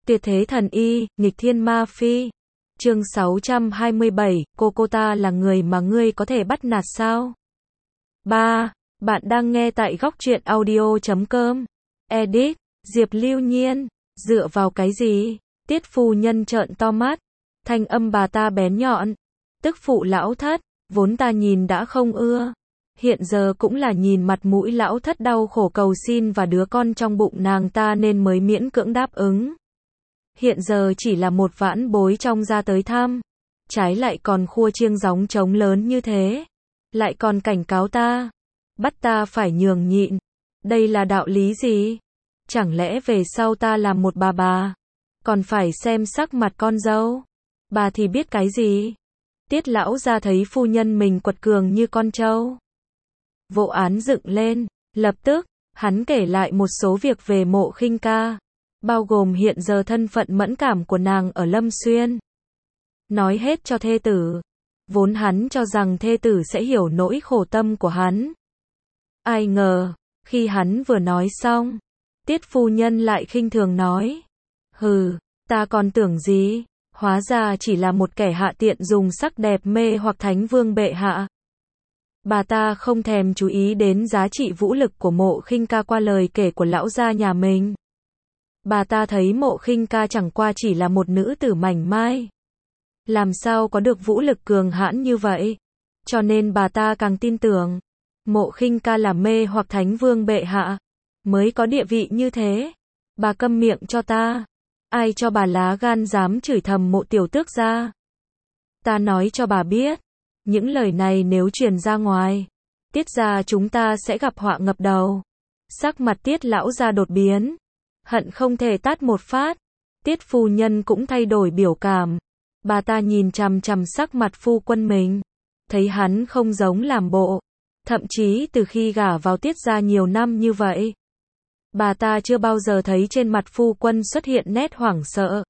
Tuyệt thế thần y, nghịch thiên ma phi. Chương 627, cô ta là người mà ngươi có thể bắt nạt sao? 3. Bạn đang nghe tại góc truyện audio.com. Edit, Diệp Lưu Nhiên. Dựa vào cái gì? Tiết phu nhân trợn to mắt. Thanh âm bà ta bén nhọn. Tức phụ lão thất, vốn ta nhìn đã không ưa. Hiện giờ cũng là nhìn mặt mũi lão thất đau khổ cầu xin và đứa con trong bụng nàng ta nên mới miễn cưỡng đáp ứng. Hiện giờ chỉ là một vãn bối trong gia tới thăm. Trái lại còn khua chiêng gióng trống lớn như thế. Lại còn cảnh cáo ta. Bắt ta phải nhường nhịn. Đây là đạo lý gì? Chẳng lẽ về sau ta làm một bà còn phải xem sắc mặt con dâu? Bà thì biết cái gì? Tiết lão gia thấy phu nhân mình quật cường như con trâu. Vụ án dựng lên, lập tức, hắn kể lại một số việc về Mộ Khinh Ca, bao gồm hiện giờ thân phận mẫn cảm của nàng ở Lâm Xuyên. Nói hết cho thê tử. Vốn hắn cho rằng thê tử sẽ hiểu nỗi khổ tâm của hắn. Ai ngờ, khi hắn vừa nói xong, Tiết phu nhân lại khinh thường nói. Hừ, ta còn tưởng gì, hóa ra chỉ là một kẻ hạ tiện dùng sắc đẹp mê hoặc Thánh Vương bệ hạ. Bà ta không thèm chú ý đến giá trị vũ lực của Mộ Khinh Ca qua lời kể của lão gia nhà mình. Bà ta thấy Mộ Khinh Ca chẳng qua chỉ là một nữ tử mảnh mai. Làm sao có được vũ lực cường hãn như vậy? Cho nên bà ta càng tin tưởng Mộ Khinh Ca là mê hoặc Thánh Vương bệ hạ, mới có địa vị như thế. Bà câm miệng cho ta. Ai cho bà lá gan dám chửi thầm Mộ tiểu tước gia? Ta nói cho bà biết, những lời này nếu truyền ra ngoài, Tiết gia chúng ta sẽ gặp họa ngập đầu. Sắc mặt Tiết lão gia đột biến, hận không thể tát một phát. Tiết phu nhân cũng thay đổi biểu cảm. Bà ta nhìn chằm chằm sắc mặt phu quân mình, thấy hắn không giống làm bộ. Thậm chí từ khi gả vào Tiết gia nhiều năm như vậy, bà ta chưa bao giờ thấy trên mặt phu quân xuất hiện nét hoảng sợ.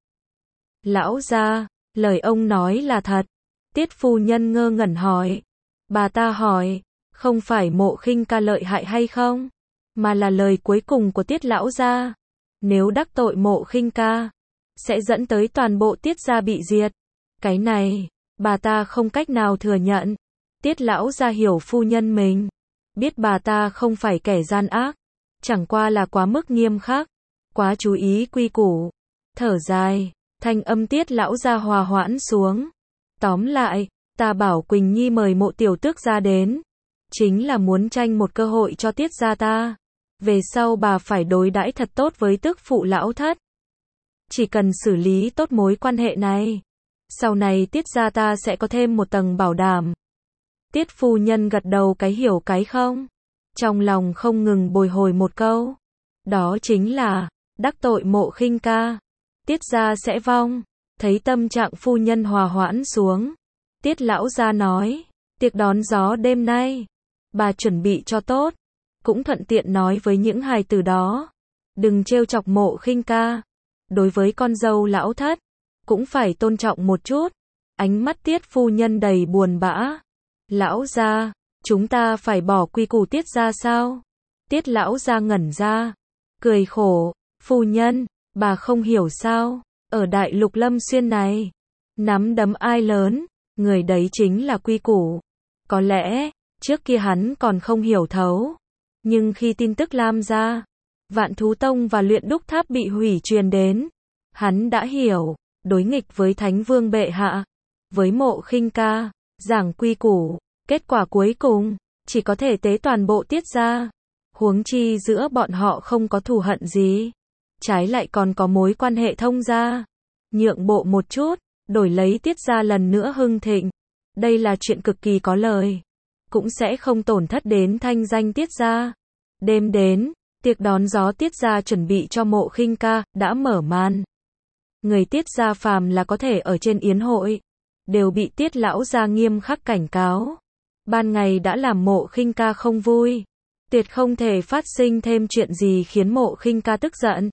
Lão gia, lời ông nói là thật? Tiết phu nhân ngơ ngẩn hỏi. Bà ta hỏi, không phải Mộ Khinh Ca lợi hại hay không, mà là lời cuối cùng của Tiết lão gia. Nếu đắc tội Mộ Khinh Ca, sẽ dẫn tới toàn bộ Tiết gia bị diệt. Cái này, bà ta không cách nào thừa nhận. Tiết lão gia hiểu phu nhân mình, biết bà ta không phải kẻ gian ác, chẳng qua là quá mức nghiêm khắc, quá chú ý quy củ. Thở dài, thanh âm Tiết lão gia hòa hoãn xuống. Tóm lại, ta bảo Quỳnh Nhi mời Mộ tiểu tước gia đến, chính là muốn tranh một cơ hội cho Tiết gia ta. Về sau bà phải đối đãi thật tốt với tước phụ lão thất. Chỉ cần xử lý tốt mối quan hệ này, sau này Tiết gia ta sẽ có thêm một tầng bảo đảm. Tiết phu nhân gật đầu cái hiểu cái không. Trong lòng không ngừng bồi hồi một câu. Đó chính là, đắc tội Mộ Khinh Ca, Tiết gia sẽ vong. Thấy tâm trạng phu nhân hòa hoãn xuống, Tiết lão gia nói, tiệc đón gió đêm nay, bà chuẩn bị cho tốt. Cũng thuận tiện nói với những hài tử đó, đừng trêu chọc Mộ Khinh Ca. Đối với con dâu lão thất, cũng phải tôn trọng một chút. Ánh mắt Tiết phu nhân đầy buồn bã. Lão gia, chúng ta phải bỏ quy củ Tiết gia sao? Tiết lão gia ngẩn ra, cười khổ. Phu nhân, bà không hiểu sao? Ở đại lục Lâm Xuyên này, nắm đấm ai lớn, người đấy chính là quy củ. Có lẽ, trước kia hắn còn không hiểu thấu. Nhưng khi tin tức Lam gia, Vạn Thú Tông và Luyện Đúc Tháp bị hủy truyền đến, hắn đã hiểu, đối nghịch với Thánh Vương bệ hạ, với Mộ Khinh Ca, giảng quy củ, kết quả cuối cùng, chỉ có thể tế toàn bộ Tiết gia. Huống chi giữa bọn họ không có thù hận gì, trái lại còn có mối quan hệ thông gia. Nhượng bộ một chút, đổi lấy Tiết gia lần nữa hưng thịnh. Đây là chuyện cực kỳ có lời, cũng sẽ không tổn thất đến thanh danh Tiết gia. Đêm đến, tiệc đón gió Tiết gia chuẩn bị cho Mộ Khinh Ca đã mở màn. Người Tiết gia phàm là có thể ở trên yến hội, đều bị Tiết lão gia nghiêm khắc cảnh cáo. Ban ngày đã làm Mộ Khinh Ca không vui, tuyệt không thể phát sinh thêm chuyện gì khiến Mộ Khinh Ca tức giận.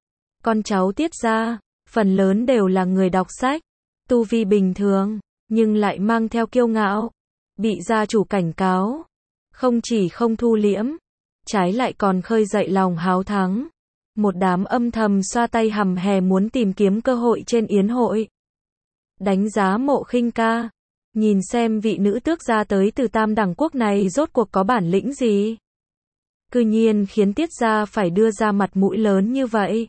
Con cháu Tiết gia, phần lớn đều là người đọc sách, tu vi bình thường, nhưng lại mang theo kiêu ngạo. Bị gia chủ cảnh cáo, không chỉ không thu liễm, trái lại còn khơi dậy lòng háo thắng. Một đám âm thầm xoa tay hầm hè muốn tìm kiếm cơ hội trên yến hội. Đánh giá Mộ Khinh Ca. Nhìn xem vị nữ tước gia tới từ Tam Đẳng Quốc này rốt cuộc có bản lĩnh gì. Cư nhiên khiến Tiết gia phải đưa ra mặt mũi lớn như vậy.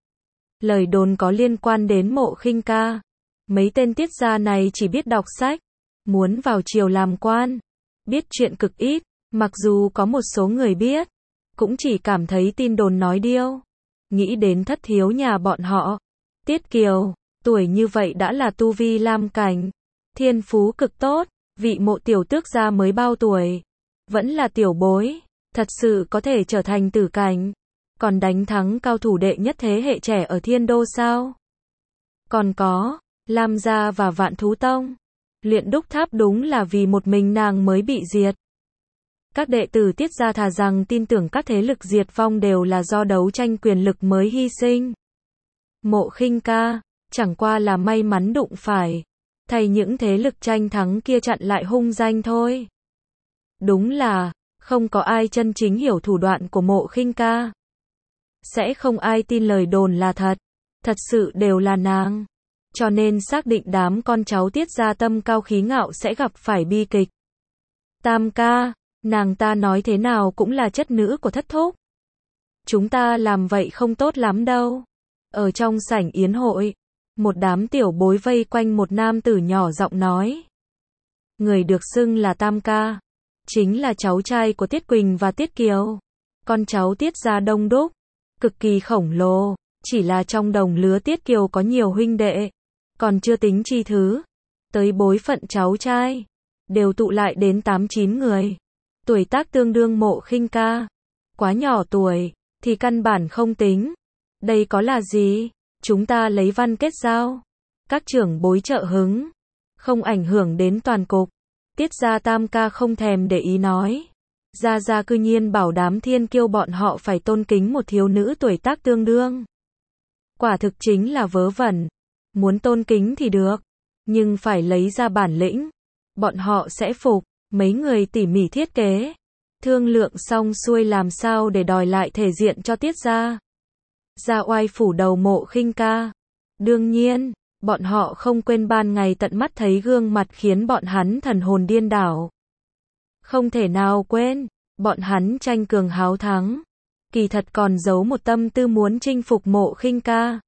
Lời đồn có liên quan đến Mộ Khinh Ca. Mấy tên Tiết gia này chỉ biết đọc sách, muốn vào triều làm quan, biết chuyện cực ít, mặc dù có một số người biết, cũng chỉ cảm thấy tin đồn nói điêu. Nghĩ đến thất thiếu nhà bọn họ, Tiết Kiều, tuổi như vậy đã là tu vi lam cảnh, thiên phú cực tốt, vị Mộ tiểu tước gia mới bao tuổi, vẫn là tiểu bối, thật sự có thể trở thành tử cảnh, còn đánh thắng cao thủ đệ nhất thế hệ trẻ ở Thiên Đô sao? Còn có, Lam gia và Vạn Thú Tông, Luyện Đúc Tháp đúng là vì một mình nàng mới bị diệt. Các đệ tử Tiết gia thà rằng tin tưởng các thế lực diệt vong đều là do đấu tranh quyền lực mới hy sinh. Mộ Khinh Ca, chẳng qua là may mắn đụng phải, thay những thế lực tranh thắng kia chặn lại hung danh thôi. Đúng là, không có ai chân chính hiểu thủ đoạn của Mộ Khinh Ca. Sẽ không ai tin lời đồn là thật, thật sự đều là nàng. Cho nên xác định đám con cháu Tiết gia tâm cao khí ngạo sẽ gặp phải bi kịch. Tam ca, nàng ta nói thế nào cũng là chất nữ của thất thúc. Chúng ta làm vậy không tốt lắm đâu. Ở trong sảnh yến hội, một đám tiểu bối vây quanh một nam tử nhỏ giọng nói. Người được xưng là Tam ca, chính là cháu trai của Tiết Quỳnh và Tiết Kiều. Con cháu Tiết gia đông đúc, cực kỳ khổng lồ, chỉ là trong đồng lứa Tiết Kiều có nhiều huynh đệ, còn chưa tính chi thứ. Tới bối phận cháu trai, đều tụ lại đến 8-9 người. Tuổi tác tương đương Mộ Khinh Ca. Quá nhỏ tuổi, thì căn bản không tính. Đây có là gì? Chúng ta lấy văn kết giao. Các trưởng bối trợ hứng. Không ảnh hưởng đến toàn cục. Tiết gia Tam ca không thèm để ý nói. Gia Gia cư nhiên bảo đám thiên kiêu bọn họ phải tôn kính một thiếu nữ tuổi tác tương đương. Quả thực chính là vớ vẩn. Muốn tôn kính thì được, nhưng phải lấy ra bản lĩnh. Bọn họ sẽ phục. Mấy người tỉ mỉ thiết kế, thương lượng xong xuôi làm sao để đòi lại thể diện cho Tiết gia. Ra oai phủ đầu Mộ Khinh Ca. Đương nhiên, bọn họ không quên ban ngày tận mắt thấy gương mặt khiến bọn hắn thần hồn điên đảo. Không thể nào quên, bọn hắn tranh cường háo thắng. Kỳ thật còn giấu một tâm tư muốn chinh phục Mộ Khinh Ca.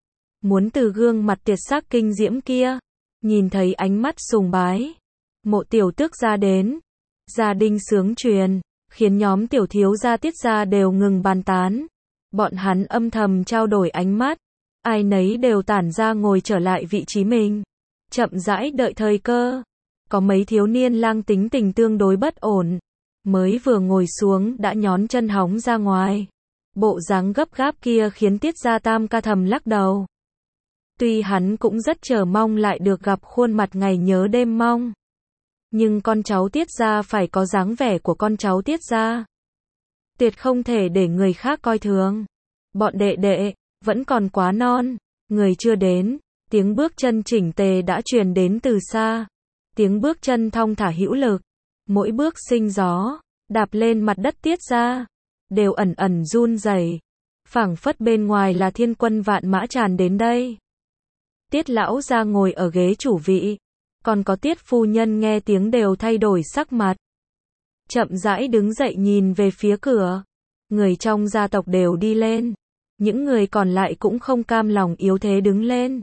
Muốn từ gương mặt tiệt sắc kinh diễm kia, nhìn thấy ánh mắt sùng bái. Mộ tiểu tước gia đến, gia đình sướng truyền, khiến nhóm tiểu thiếu gia Tiết gia đều ngừng bàn tán. Bọn hắn âm thầm trao đổi ánh mắt, ai nấy đều tản ra ngồi trở lại vị trí mình, chậm rãi đợi thời cơ. Có mấy thiếu niên lang tính tình tương đối bất ổn, mới vừa ngồi xuống đã nhón chân hóng ra ngoài. Bộ dáng gấp gáp kia khiến Tiết gia Tam ca thầm lắc đầu. Tuy hắn cũng rất chờ mong lại được gặp khuôn mặt ngày nhớ đêm mong. Nhưng con cháu Tiết gia phải có dáng vẻ của con cháu Tiết gia. Tuyệt không thể để người khác coi thường. Bọn đệ đệ, vẫn còn quá non. Người chưa đến, tiếng bước chân chỉnh tề đã truyền đến từ xa. Tiếng bước chân thong thả hữu lực. Mỗi bước sinh gió, đạp lên mặt đất Tiết gia, đều ẩn ẩn run rẩy. Phảng phất bên ngoài là thiên quân vạn mã tràn đến đây. Tiết lão gia ngồi ở ghế chủ vị. Còn có Tiết phu nhân nghe tiếng đều thay đổi sắc mặt. Chậm rãi đứng dậy nhìn về phía cửa. Người trong gia tộc đều đi lên. Những người còn lại cũng không cam lòng yếu thế đứng lên.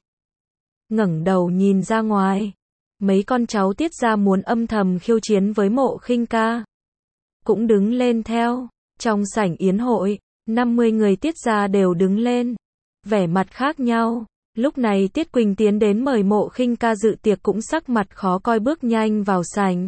Ngẩng đầu nhìn ra ngoài. Mấy con cháu Tiết gia muốn âm thầm khiêu chiến với Mộ Khinh Ca. Cũng đứng lên theo. Trong sảnh yến hội, 50 người Tiết gia đều đứng lên. Vẻ mặt khác nhau. Lúc này Tiết Quỳnh tiến đến mời Mộ Khinh Ca dự tiệc cũng sắc mặt khó coi bước nhanh vào sảnh.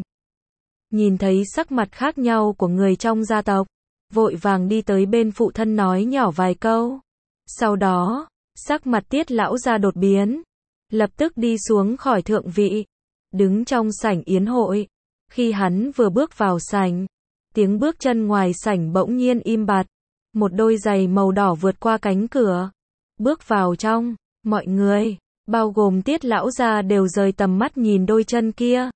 Nhìn thấy sắc mặt khác nhau của người trong gia tộc, vội vàng đi tới bên phụ thân nói nhỏ vài câu. Sau đó, sắc mặt Tiết lão gia đột biến, lập tức đi xuống khỏi thượng vị, đứng trong sảnh yến hội. Khi hắn vừa bước vào sảnh, tiếng bước chân ngoài sảnh bỗng nhiên im bặt. Một đôi giày màu đỏ vượt qua cánh cửa, bước vào trong. Mọi người, bao gồm Tiết lão gia đều rời tầm mắt nhìn đôi chân kia.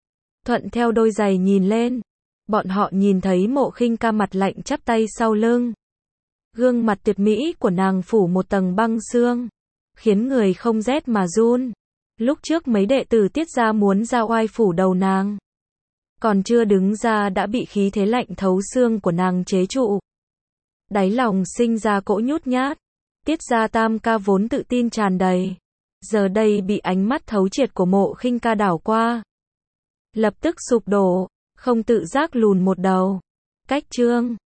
Thuận theo đôi giày nhìn lên, bọn họ nhìn thấy Mộ Khinh Ca mặt lạnh chắp tay sau lưng. Gương mặt tuyệt mỹ của nàng phủ một tầng băng xương, khiến người không rét mà run. Lúc trước mấy đệ tử Tiết gia muốn ra oai phủ đầu nàng, còn chưa đứng ra đã bị khí thế lạnh thấu xương của nàng chế trụ. Đáy lòng sinh ra cỗ nhút nhát. Tiết gia tam ca vốn tự tin tràn đầy, giờ đây bị ánh mắt thấu triệt của Mộ Khinh ca đảo qua, lập tức sụp đổ, không tự giác lùn một đầu. Cách chương